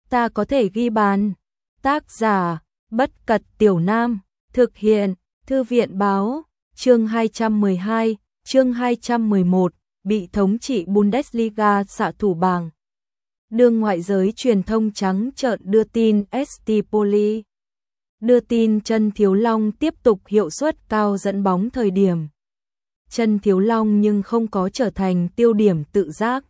ta có thể ghi bàn. Tác giả, Bất Cật Tiểu Nam, thực hiện, Thư viện báo, chương 212, chương 211, bị thống trị Bundesliga xạ thủ bảng. Đương ngoại giới truyền thông trắng trợn đưa tin ST Poli. Đưa tin Chân Thiếu Long tiếp tục hiệu suất cao dẫn bóng thời điểm. Chân Thiếu Long nhưng không có trở thành tiêu điểm tự giác.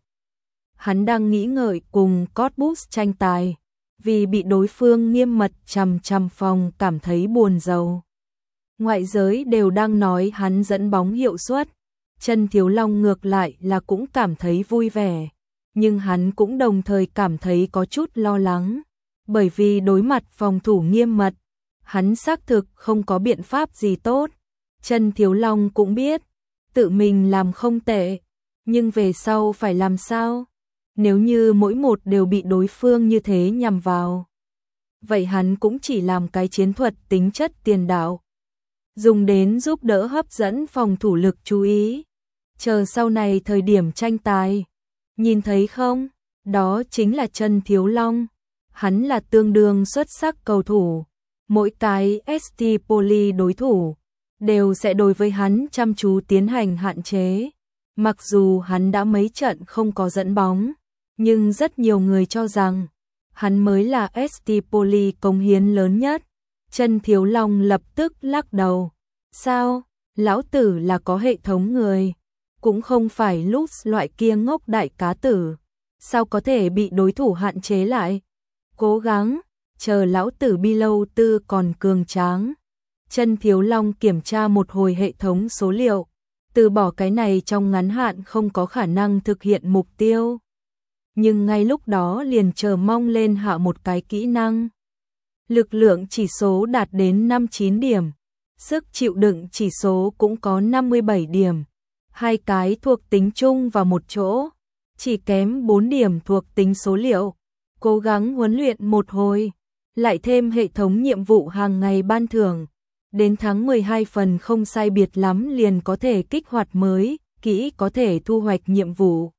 Hắn đang nghĩ ngợi cùng Cottbus tranh tài, vì bị đối phương nghiêm mật chằm chằm phòng cảm thấy buồn rầu. Ngoại giới đều đang nói hắn dẫn bóng hiệu suất, Chân Thiếu Long ngược lại là cũng cảm thấy vui vẻ, nhưng hắn cũng đồng thời cảm thấy có chút lo lắng, bởi vì đối mặt phòng thủ nghiêm mật, hắn xác thực không có biện pháp gì tốt. Chân Thiếu Long cũng biết, tự mình làm không tệ, nhưng về sau phải làm sao? Nếu như mỗi một đều bị đối phương như thế nhằm vào, vậy hắn cũng chỉ làm cái chiến thuật tính chất tiền đạo, dùng đến giúp đỡ hấp dẫn phòng thủ lực chú ý. Chờ sau này thời điểm tranh tài, nhìn thấy không? Đó chính là Chân Thiếu Long. Hắn là tương đương xuất sắc cầu thủ. Mỗi cái ST Poli đối thủ đều sẽ đối với hắn chăm chú tiến hành hạn chế. Mặc dù hắn đã mấy trận không có dẫn bóng, nhưng rất nhiều người cho rằng hắn mới là ST Poli cống hiến lớn nhất. Chân Thiếu Long lập tức lắc đầu. Sao? Lão tử là có hệ thống người, cũng không phải lúc loại kia ngốc đại cá tử. Sao có thể bị đối thủ hạn chế lại? Cố gắng, chờ lão tử bi lâu tư còn cường tráng. Chân Thiếu Long kiểm tra một hồi hệ thống số liệu, từ bỏ cái này trong ngắn hạn không có khả năng thực hiện mục tiêu. Nhưng ngay lúc đó liền chờ mong lên hạ một cái kỹ năng. Lực lượng chỉ số đạt đến 59 điểm, sức chịu đựng chỉ số cũng có 57 điểm. Hai cái thuộc tính chung vào một chỗ, chỉ kém 4 điểm thuộc tính số liệu. Cố gắng huấn luyện một hồi, lại thêm hệ thống nhiệm vụ hàng ngày ban thưởng. Đến tháng 12 phần không sai biệt lắm liền có thể kích hoạt mới, kỹ có thể thu hoạch nhiệm vụ.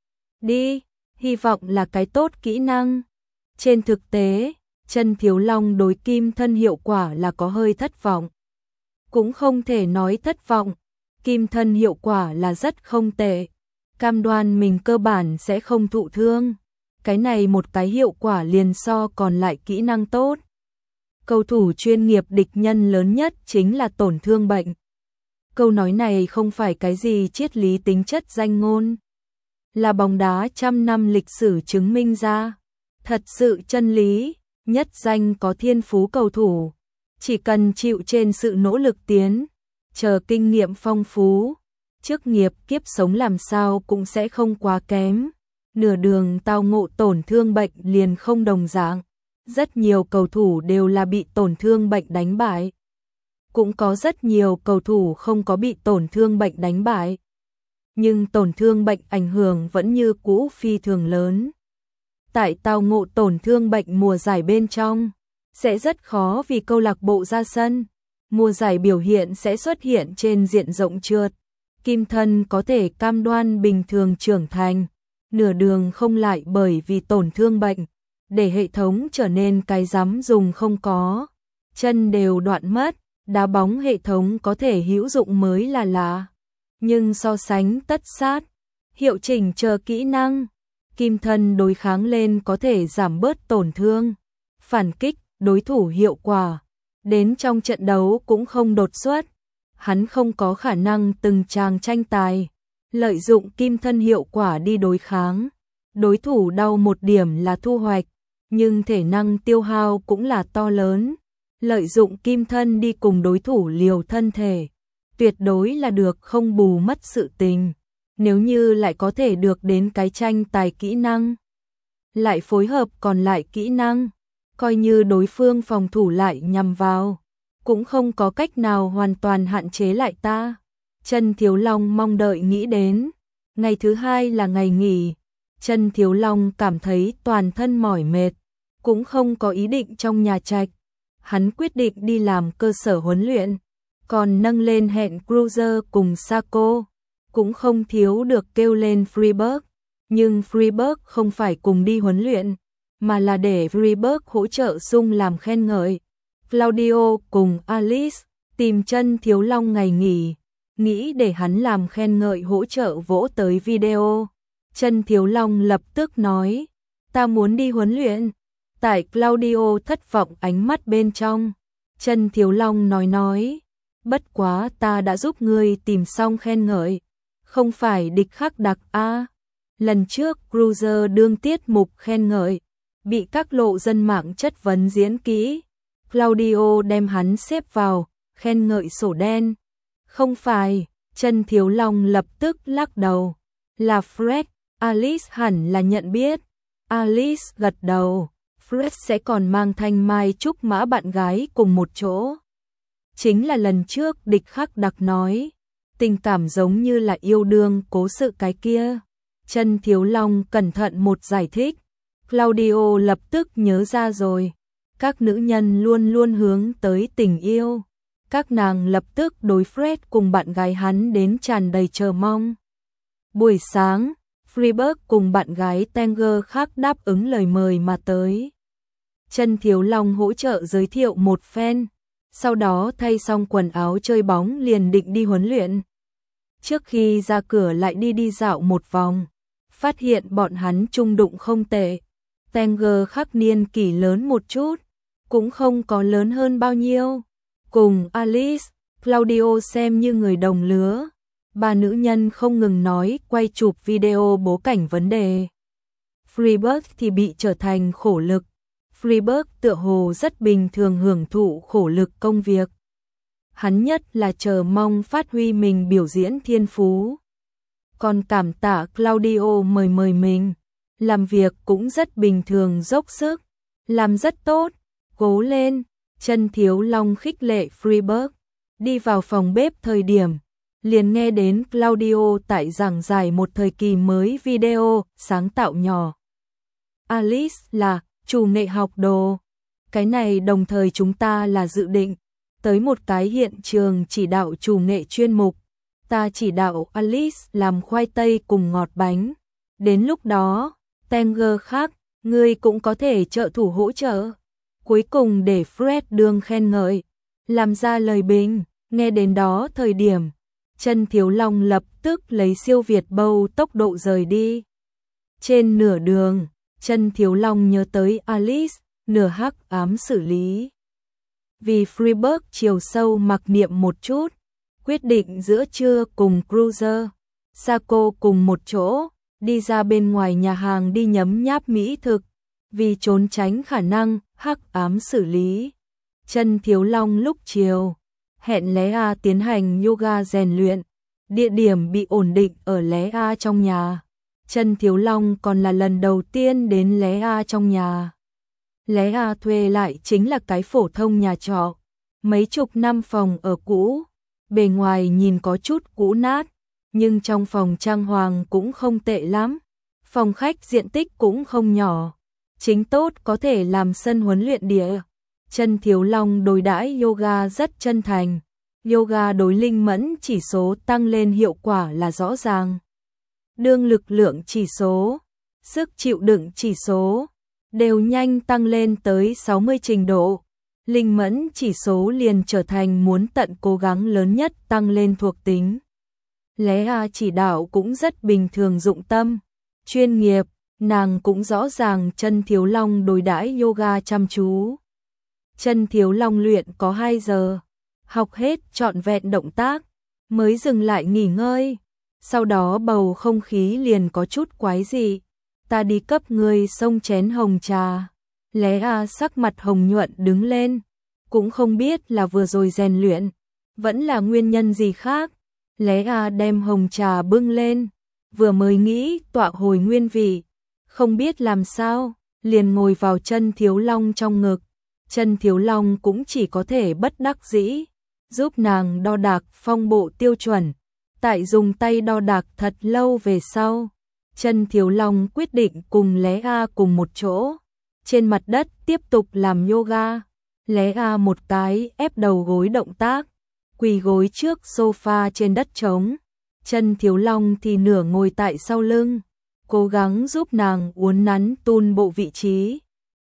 Đi, hy vọng là cái tốt kỹ năng. Trên thực tế, Chân Thiếu Long đối kim thân hiệu quả là có hơi thất vọng. Cũng không thể nói thất vọng, kim thân hiệu quả là rất không tệ. Cam đoan mình cơ bản sẽ không thụ thương. Cái này một cái hiệu quả liền so còn lại kỹ năng tốt. Cầu thủ chuyên nghiệp địch nhân lớn nhất chính là tổn thương bệnh. Câu nói này không phải cái gì triết lý tính chất danh ngôn, là bóng đá trăm năm lịch sử chứng minh ra. Thật sự chân lý, nhất danh có thiên phú cầu thủ, chỉ cần chịu trên sự nỗ lực tiến, chờ kinh nghiệm phong phú, chức nghiệp kiếp sống làm sao cũng sẽ không quá kém. Nửa đường tao ngộ tổn thương bệnh liền không đồng dạng. Rất nhiều cầu thủ đều là bị tổn thương bệnh đánh bại. Cũng có rất nhiều cầu thủ không có bị tổn thương bệnh đánh bại. Nhưng tổn thương bệnh ảnh hưởng vẫn như cũ phi thường lớn. Tại tao ngộ tổn thương bệnh mùa giải bên trong, sẽ rất khó vì câu lạc bộ ra sân. Mùa giải biểu hiện sẽ xuất hiện trên diện rộng trượt. Kim thân có thể cam đoan bình thường trưởng thành, nửa đường không lại bởi vì tổn thương bệnh, để hệ thống trở nên cái dám dùng không có. Chân đều đoạn mất, đá bóng hệ thống có thể hữu dụng mới là lạ. Nhưng so sánh tất sát, hiệu chỉnh chờ kỹ năng, kim thân đối kháng lên có thể giảm bớt tổn thương, phản kích đối thủ hiệu quả. Đến trong trận đấu cũng không đột xuất, hắn không có khả năng từng tràng tranh tài lợi dụng kim thân hiệu quả đi đối kháng. Đối thủ đau một điểm là thu hoạch, nhưng thể năng tiêu hao cũng là to lớn. Lợi dụng kim thân đi cùng đối thủ liều thân thể, tuyệt đối là được không bù mất sự tình. Nếu như lại có thể được đến cái tranh tài kỹ năng, lại phối hợp còn lại kỹ năng, coi như đối phương phòng thủ lại nhằm vào, cũng không có cách nào hoàn toàn hạn chế lại ta. Chân Thiếu Long mong đợi nghĩ đến. Ngày thứ hai là ngày nghỉ. Chân Thiếu Long cảm thấy toàn thân mỏi mệt, cũng không có ý định trong nhà trạch. Hắn quyết định đi làm cơ sở huấn luyện, còn nâng lên hẹn Cruiser cùng Saco, cũng không thiếu được kêu lên Freiburg. Nhưng Freiburg không phải cùng đi huấn luyện, mà là để Freeburg hỗ trợ Sung làm khen ngợi. Claudio cùng Alice tìm Chân Thiếu Long ngày nghỉ, nghĩ để hắn làm khen ngợi hỗ trợ vỗ tới video. Chân Thiếu Long lập tức nói, ta muốn đi huấn luyện. Tại Claudio thất vọng ánh mắt bên trong, Chân Thiếu Long nói, bất quá ta đã giúp ngươi tìm xong khen ngợi, không phải địch khắc đặc a. Lần trước Cruiser đương tiết mục khen ngợi, bị các lộ dân mạng chất vấn diễn kỹ, Claudio đem hắn xếp vào khen ngợi sổ đen. Không phải, Chân Thiếu Long lập tức lắc đầu, là Fred. Alice hẳn là nhận biết. Alice gật đầu, Fred sẽ còn mang Thanh Mai Trúc Mã bạn gái cùng một chỗ. Chính là lần trước địch khắc đặc nói, tình cảm giống như là yêu đương cố sự cái kia. Chân Thiếu Long cẩn thận một giải thích, Claudio lập tức nhớ ra rồi. Các nữ nhân luôn luôn hướng tới tình yêu. Các nàng lập tức đối Fred cùng bạn gái hắn đến tràn đầy chờ mong. Buổi sáng, Freeburg cùng bạn gái Tanger khác đáp ứng lời mời mà tới. Chân Thiếu Long hỗ trợ giới thiệu một phen, sau đó thay xong quần áo chơi bóng liền định đi huấn luyện. Trước khi ra cửa lại đi dạo một vòng, phát hiện bọn hắn chung đụng không tệ. Tanger khác niên kỷ lớn một chút, cũng không có lớn hơn bao nhiêu. Cùng Alice, Claudio xem như người đồng lứa. Ba nữ nhân không ngừng nói quay chụp video bố cảnh vấn đề. Freeburg thì bị trở thành khổ lực. Freeburg tựa hồ rất bình thường hưởng thụ khổ lực công việc. Hắn nhất là chờ mong phát huy mình biểu diễn thiên phú. Còn cảm tạ Claudio mời mình, làm việc cũng rất bình thường dốc sức, làm rất tốt, cố lên. Chân Thiếu Long khích lệ Freeburg. Đi vào phòng bếp thời điểm, liền nghe đến Claudio tại giảng giải một thời kỳ mới video sáng tạo nhỏ. Alice là chủ nghệ học đồ. Cái này đồng thời chúng ta là dự định tới một cái hiện trường chỉ đạo chủ nghệ chuyên mục. Ta chỉ đạo Alice làm khoai tây cùng ngọt bánh. Đến lúc đó, Tanger khác, ngươi cũng có thể trợ thủ hỗ trợ. Cuối cùng để Fred đương khen ngợi, làm ra lời bình. Nghe đến đó thời điểm, Chân Thiếu Long lập tức lấy siêu việt bâu tốc độ rời đi. Trên nửa đường, Chân Thiếu Long nhớ tới Alice, nửa hắc ám xử lý. Vì Freeburg chiều sâu mặc niệm một chút, quyết định giữa trưa cùng Cruiser, Sako cùng một chỗ, đi ra bên ngoài nhà hàng đi nhấm nháp mỹ thực, vì trốn tránh khả năng hắc ám xử lý. Chân Thiếu Long lúc chiều hẹn Lé A tiến hành yoga rèn luyện, địa điểm bị ổn định ở Lé A trong nhà. Chân Thiếu Long còn là lần đầu tiên đến Lé A trong nhà. Lé A thuê lại chính là cái phổ thông nhà trọ, mấy chục năm phòng ở cũ, bề ngoài nhìn có chút cũ nát, nhưng trong phòng trang hoàng cũng không tệ lắm. Phòng khách diện tích cũng không nhỏ, chính tốt có thể làm sân huấn luyện địa. Chân Thiếu Long đối đãi yoga rất chân thành, yoga đối linh mẫn chỉ số tăng lên hiệu quả là rõ ràng. Đương lực lượng chỉ số, sức chịu đựng chỉ số đều nhanh tăng lên tới 60 trình độ. Linh mẫn chỉ số liền trở thành muốn tận cố gắng lớn nhất tăng lên thuộc tính. Lé A chỉ đạo cũng rất bình thường dụng tâm, chuyên nghiệp, nàng cũng rõ ràng Chân Thiếu Long đối đãi yoga chăm chú. Chân Thiếu Long luyện có 2 giờ, học hết trọn vẹn động tác, mới dừng lại nghỉ ngơi. Sau đó bầu không khí liền có chút quái dị. Ta đi cấp ngươi xông chén hồng trà. Lé A sắc mặt hồng nhuận đứng lên, cũng không biết là vừa rồi rèn luyện, vẫn là nguyên nhân gì khác. Lé A đem hồng trà bưng lên, vừa mới nghĩ tọa hồi nguyên vị, không biết làm sao, liền ngồi vào Chân Thiếu Long trong ngực. Chân Thiếu Long cũng chỉ có thể bất đắc dĩ, giúp nàng đo đạc phong bộ tiêu chuẩn. Tại dùng tay đo đạc thật lâu về sau, Chân Thiếu Long quyết định cùng Lé A cùng một chỗ, trên mặt đất tiếp tục làm yoga. Lé A một cái ép đầu gối động tác, quỳ gối trước sofa trên đất trống. Chân Thiếu Long thì nửa ngồi tại sau lưng, cố gắng giúp nàng uốn nắn tun bộ vị trí.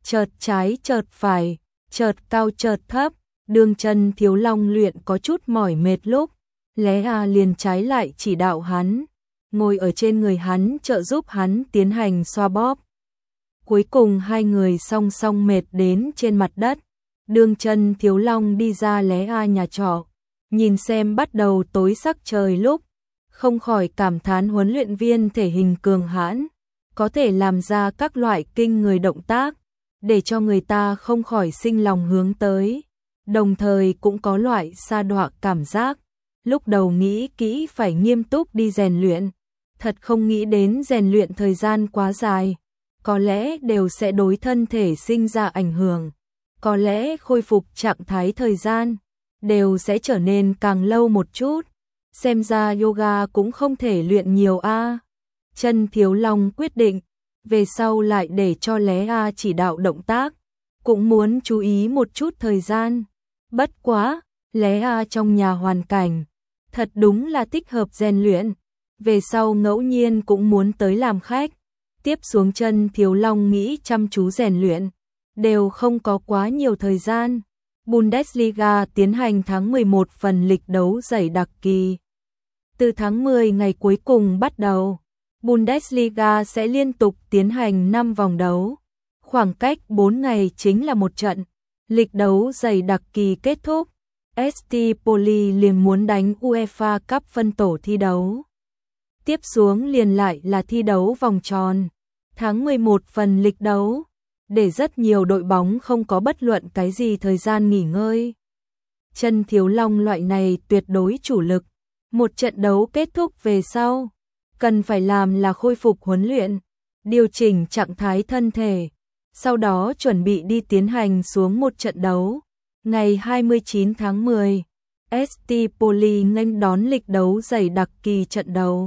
chợt trái chợt phải, chợt cao chợt thấp, đường Trần Thiếu Long luyện có chút mỏi mệt lúc, Lé A liền trái lại chỉ đạo hắn, ngồi ở trên người hắn trợ giúp hắn tiến hành xoa bóp. Cuối cùng hai người song song mệt đến trên mặt đất, đường Trần Thiếu Long đi ra Lé A nhà trọ, nhìn xem bắt đầu tối sắc trời lúc, không khỏi cảm thán huấn luyện viên thể hình cường hãn, có thể làm ra các loại kinh người động tác, để cho người ta không khỏi sinh lòng hướng tới, đồng thời cũng có loại sa đọa cảm giác, lúc đầu nghĩ kỹ phải nghiêm túc đi rèn luyện, thật không nghĩ đến rèn luyện thời gian quá dài, có lẽ đều sẽ đối thân thể sinh ra ảnh hưởng, có lẽ khôi phục trạng thái thời gian, đều sẽ trở nên càng lâu một chút, xem ra yoga cũng không thể luyện nhiều a. Trần Thiếu Long quyết định, về sau lại để cho Lé A chỉ đạo động tác, cũng muốn chú ý một chút thời gian. Bất quá, Lé A trong nhà hoàn cảnh, thật đúng là thích hợp rèn luyện, về sau ngẫu nhiên cũng muốn tới làm khách. Tiếp xuống Trần Thiếu Long nghĩ chăm chú rèn luyện, đều không có quá nhiều thời gian. Bundesliga tiến hành tháng 11 phần lịch đấu dày đặc kỳ. Từ tháng 10 ngày cuối cùng bắt đầu, Bundesliga sẽ liên tục tiến hành 5 vòng đấu. Khoảng cách 4 ngày chính là một trận. Lịch đấu dày đặc kỳ kết thúc, ST Poli liền muốn đánh UEFA Cup phân tổ thi đấu. Tiếp xuống liền lại là thi đấu vòng tròn. Tháng 11 phần lịch đấu, để rất nhiều đội bóng không có bất luận cái gì thời gian nghỉ ngơi. Trần Thiếu Long loại này tuyệt đối chủ lực, một trận đấu kết thúc về sau, cần phải làm là khôi phục huấn luyện, điều chỉnh trạng thái thân thể, sau đó chuẩn bị đi tiến hành xuống một trận đấu. Ngày 29 tháng 10, ST Poli nghênh đón lịch đấu dày đặc kỳ trận đầu.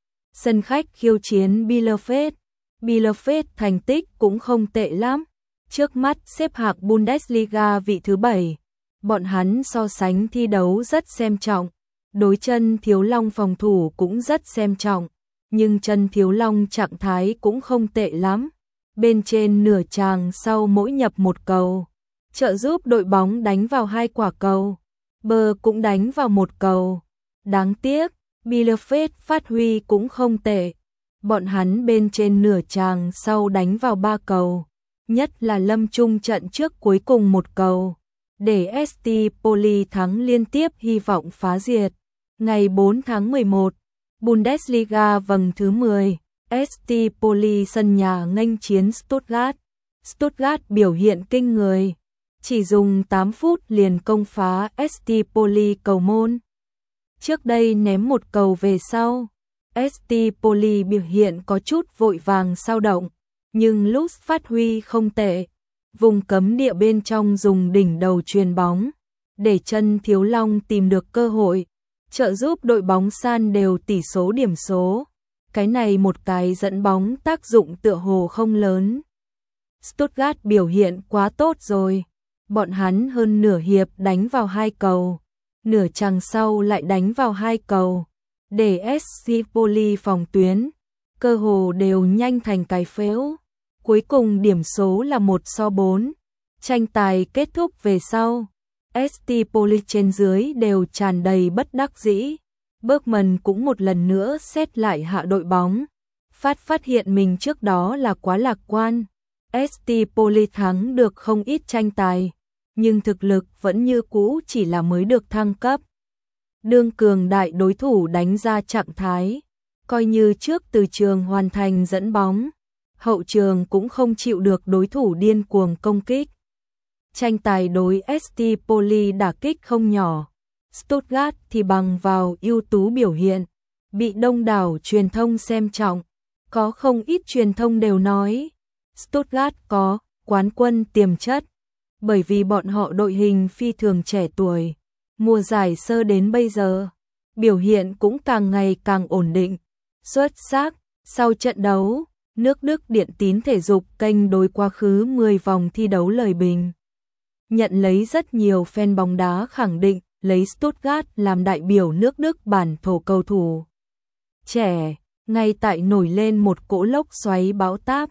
Sân khách khiêu chiến Bielefeld. Bielefeld thành tích cũng không tệ lắm, trước mắt xếp hạng Bundesliga vị thứ 7. Bọn hắn so sánh thi đấu rất xem trọng, đối Trần Thiếu Long phòng thủ cũng rất xem trọng, nhưng Trần Thiếu Long trạng thái cũng không tệ lắm. Bên trên nửa tràng sau mỗi nhập một cầu, trợ giúp đội bóng đánh vào 2 quả cầu, bờ cũng đánh vào 1 cầu. Đáng tiếc, Bielefeld phát huy cũng không tệ. Bọn hắn bên trên nửa tràng sau đánh vào 3 cầu, nhất là lâm chung trận trước cuối cùng 1 cầu, để ST Poli thắng liên tiếp hy vọng phá diệt. Ngày 4 tháng 11, Bundesliga vòng thứ 10, ST Poli sân nhà nghênh chiến Stuttgart. Stuttgart biểu hiện kinh người, chỉ dùng 8 phút liền công phá ST Poli cầu môn. Trước đây ném 1 cầu về sau, ST Poli biểu hiện có chút vội vàng sao động, nhưng lúc phát huy không tệ. Vùng cấm địa bên trong dùng đỉnh đầu chuyền bóng, để Trần Thiếu Long tìm được cơ hội, trợ giúp đội bóng san đều tỷ số điểm số. Cái này một cái dẫn bóng tác dụng tựa hồ không lớn. Stuttgart biểu hiện quá tốt rồi, bọn hắn hơn nửa hiệp đánh vào 2 cầu, nửa chặng sau lại đánh vào 2 cầu, để SC Poli phòng tuyến, cơ hồ đều nhanh thành cái phễu. Cuối cùng điểm số là 1-4. Tranh tài kết thúc về sau, ST Poli trên dưới đều tràn đầy bất đắc dĩ. Bergman cũng một lần nữa xét lại hạ đội bóng, phát hiện mình trước đó là quá lạc quan. ST Poli thắng được không ít tranh tài, nhưng thực lực vẫn như cũ chỉ là mới được thăng cấp. Đương cường đại đối thủ đánh ra trạng thái, coi như trước từ trường hoàn thành dẫn bóng, hậu trường cũng không chịu được đối thủ điên cuồng công kích. Tranh tài đối ST Poli đả kích không nhỏ. Stuttgart thì bằng vào ưu tú biểu hiện, bị đông đảo truyền thông xem trọng. Có không ít truyền thông đều nói Stuttgart có quán quân tiềm chất, bởi vì bọn họ đội hình phi thường trẻ tuổi, mùa giải sơ đến bây giờ, biểu hiện cũng càng ngày càng ổn định, xuất sắc. Sau trận đấu, nước Đức Điện tín thể dục kênh đối quá khứ 10 vòng thi đấu lời bình. Nhận lấy rất nhiều fan bóng đá khẳng định lấy Stuttgart làm đại biểu nước Đức bản thổ cầu thủ trẻ, ngay tại nổi lên một cỗ lốc xoáy bão táp.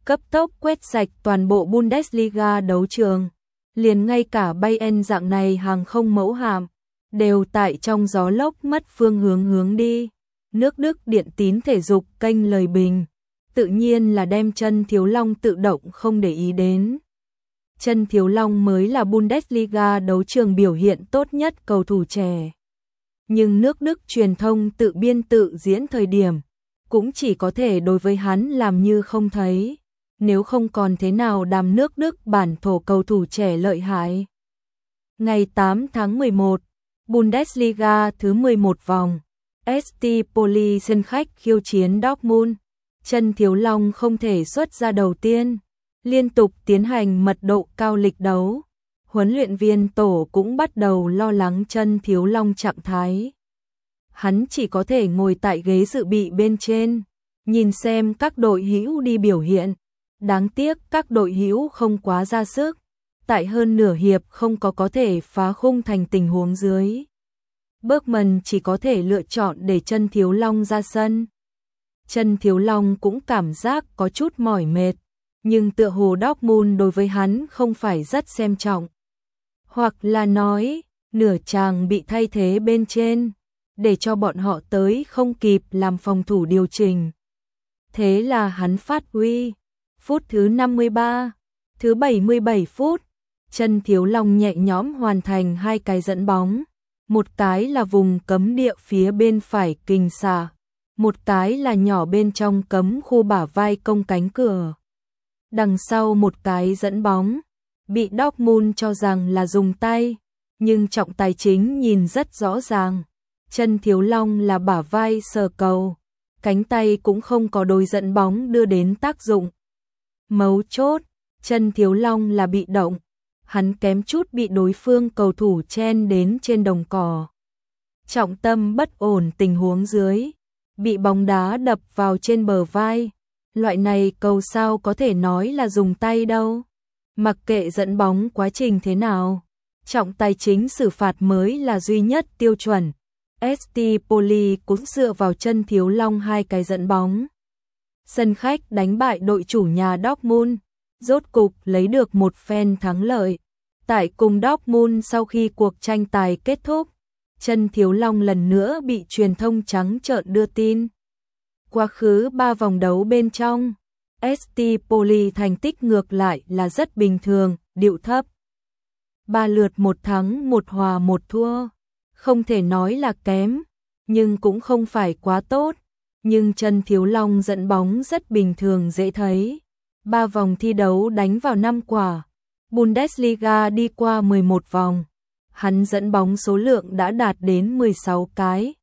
cấp tốc quét sạch toàn bộ Bundesliga đấu trường. Liền ngay cả Bayern dạng này hàng không mẫu hạm, đều tại trong gió lốc mất phương hướng đi. Nước Đức điện tín thể dục kênh lời bình, tự nhiên là đem Chân Thiếu Long tự động không để ý đến. Chân Thiếu Long mới là Bundesliga đấu trường biểu hiện tốt nhất cầu thủ trẻ. Nhưng nước Đức truyền thông tự biên tự diễn thời điểm, cũng chỉ có thể đối với hắn làm như không thấy, nếu không còn thế nào đàm nước Đức bản thổ cầu thủ trẻ lợi hại. Ngày 8 tháng 11, Bundesliga thứ 11 vòng, ST Poli sân khách khiêu chiến Dortmund. Chân Thiếu Long không thể xuất ra đầu tiên, liên tục tiến hành mật độ cao lịch đấu. Huấn luyện viên tổ cũng bắt đầu lo lắng Chân Thiếu Long trạng thái. Hắn chỉ có thể ngồi tại ghế dự bị bên trên, nhìn xem các đội hữu đi biểu hiện. Đáng tiếc các đội hữu không quá ra sức, tại hơn nửa hiệp không có thể phá khung thành tình huống dưới. Bergman chỉ có thể lựa chọn để Chân Thiếu Long ra sân. Chân Thiếu Long cũng cảm giác có chút mỏi mệt, nhưng tựa hồ Dortmund đối với hắn không phải rất xem trọng. Hoặc là nói, nửa chàng bị thay thế bên trên, để cho bọn họ tới không kịp làm phòng thủ điều chỉnh. Thế là hắn phát huy. Phút thứ 53, thứ 77 phút, Chân Thiếu Long nhẹ nhõm hoàn thành 2 cái dẫn bóng. Một cái là vùng cấm địa phía bên phải kình xả, một cái là nhỏ bên trong cấm khu bả vai công cánh cửa. Đằng sau một cái dẫn bóng, bị Dortmund cho rằng là dùng tay, nhưng trọng tài chính nhìn rất rõ ràng. Chân Thiếu Long là bả vai sờ cầu, cánh tay cũng không có đôi dẫn bóng đưa đến tác dụng. Mấu chốt, Chân Thiếu Long là bị động, hắn kém chút bị đối phương cầu thủ chen đến trên đồng cỏ. Trọng tâm bất ổn tình huống dưới, bị bóng đá đập vào trên bờ vai. Loại này cầu sao có thể nói là dùng tay đâu. Mặc kệ dẫn bóng quá trình thế nào, trọng tài chính xử phạt mới là duy nhất tiêu chuẩn. ST Poli cũng dựa vào Chân Thiếu Long 2 cái dẫn bóng. Sân khách đánh bại đội chủ nhà Dortmund, rốt cục lấy được một phen thắng lợi. Tại cùng Dortmund sau khi cuộc tranh tài kết thúc, Chân Thiếu Long lần nữa bị truyền thông trắng trợn đưa tin. Quá khứ 3 vòng đấu bên trong, ST Poli thành tích ngược lại là rất bình thường, điệu thấp. 3 lượt 1 thắng 1 hòa 1 thua, không thể nói là kém, nhưng cũng không phải quá tốt. Nhưng Chân Thiếu Long dẫn bóng rất bình thường dễ thấy. 3 vòng thi đấu đánh vào 5 quả. Bundesliga đi qua 11 vòng. Hắn dẫn bóng số lượng đã đạt đến 16 cái.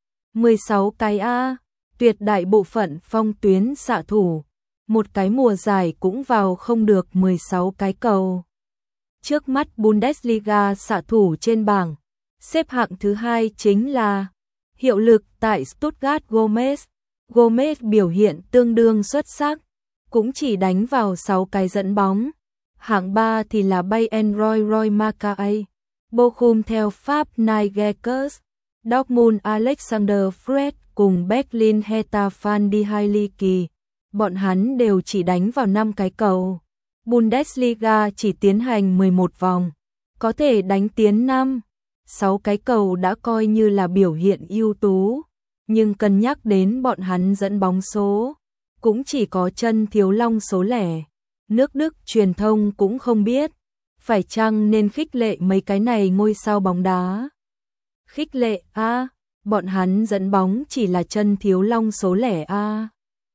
16 cái A, tuyệt đại bộ phận phong tuyến xạ thủ. Một cái mùa giải cũng vào không được 16 cái cầu. Trước mắt Bundesliga xạ thủ trên bảng, xếp hạng thứ 2 chính là hiệu lực tại Stuttgart Gomez. Gomez biểu hiện tương đương xuất sắc, cũng chỉ đánh vào 6 cái dẫn bóng. Hạng 3 thì là Bayern Roy Mackay, Bochum theo Pháp Nigel, Dortmund Alexander Fred cùng Berlin Hertha Van die Heilige. Bọn hắn đều chỉ đánh vào 5 cái cầu. Bundesliga chỉ tiến hành 11 vòng, có thể đánh tiến 5, 6 cái cầu đã coi như là biểu hiện ưu tú. Nhưng cân nhắc đến bọn hắn dẫn bóng số, cũng chỉ có Chân Thiếu Long số lẻ. Nước Đức truyền thông cũng không biết, phải chăng nên khích lệ mấy cái này ngôi sao bóng đá. Khích lệ A, bọn hắn dẫn bóng chỉ là Chân Thiếu Long số lẻ A.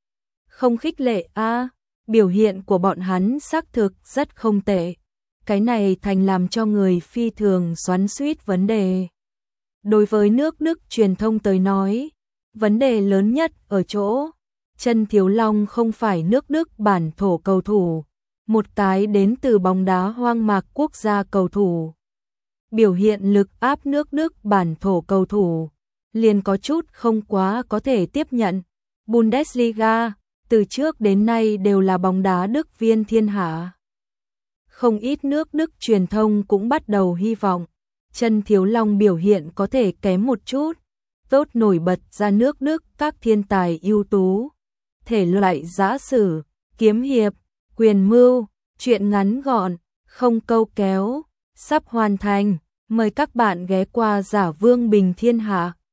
Không khích lệ A, biểu hiện của bọn hắn xác thực rất không tệ. Cái này thành làm cho người phi thường xoắn xuýt vấn đề. Đối với nước Đức truyền thông tới nói, vấn đề lớn nhất ở chỗ, Chân Thiếu Long không phải nước Đức bản thổ cầu thủ, một cái đến từ bóng đá hoang mạc quốc gia cầu thủ. Biểu hiện lực áp nước Đức bản thổ cầu thủ, liền có chút không quá có thể tiếp nhận. Bundesliga, từ trước đến nay đều là bóng đá Đức viên thiên hạ. Không ít nước Đức truyền thông cũng bắt đầu hy vọng, Chân Thiếu Long biểu hiện có thể kém một chút, tốt nổi bật ra nước Đức các thiên tài ưu tú. Thể loại giã sử, kiếm hiệp, Quyền mưu, chuyện ngắn gọn, không câu kéo, sắp hoàn thành. Mời các bạn ghé qua Giả Vương Bình Thiên Hạ.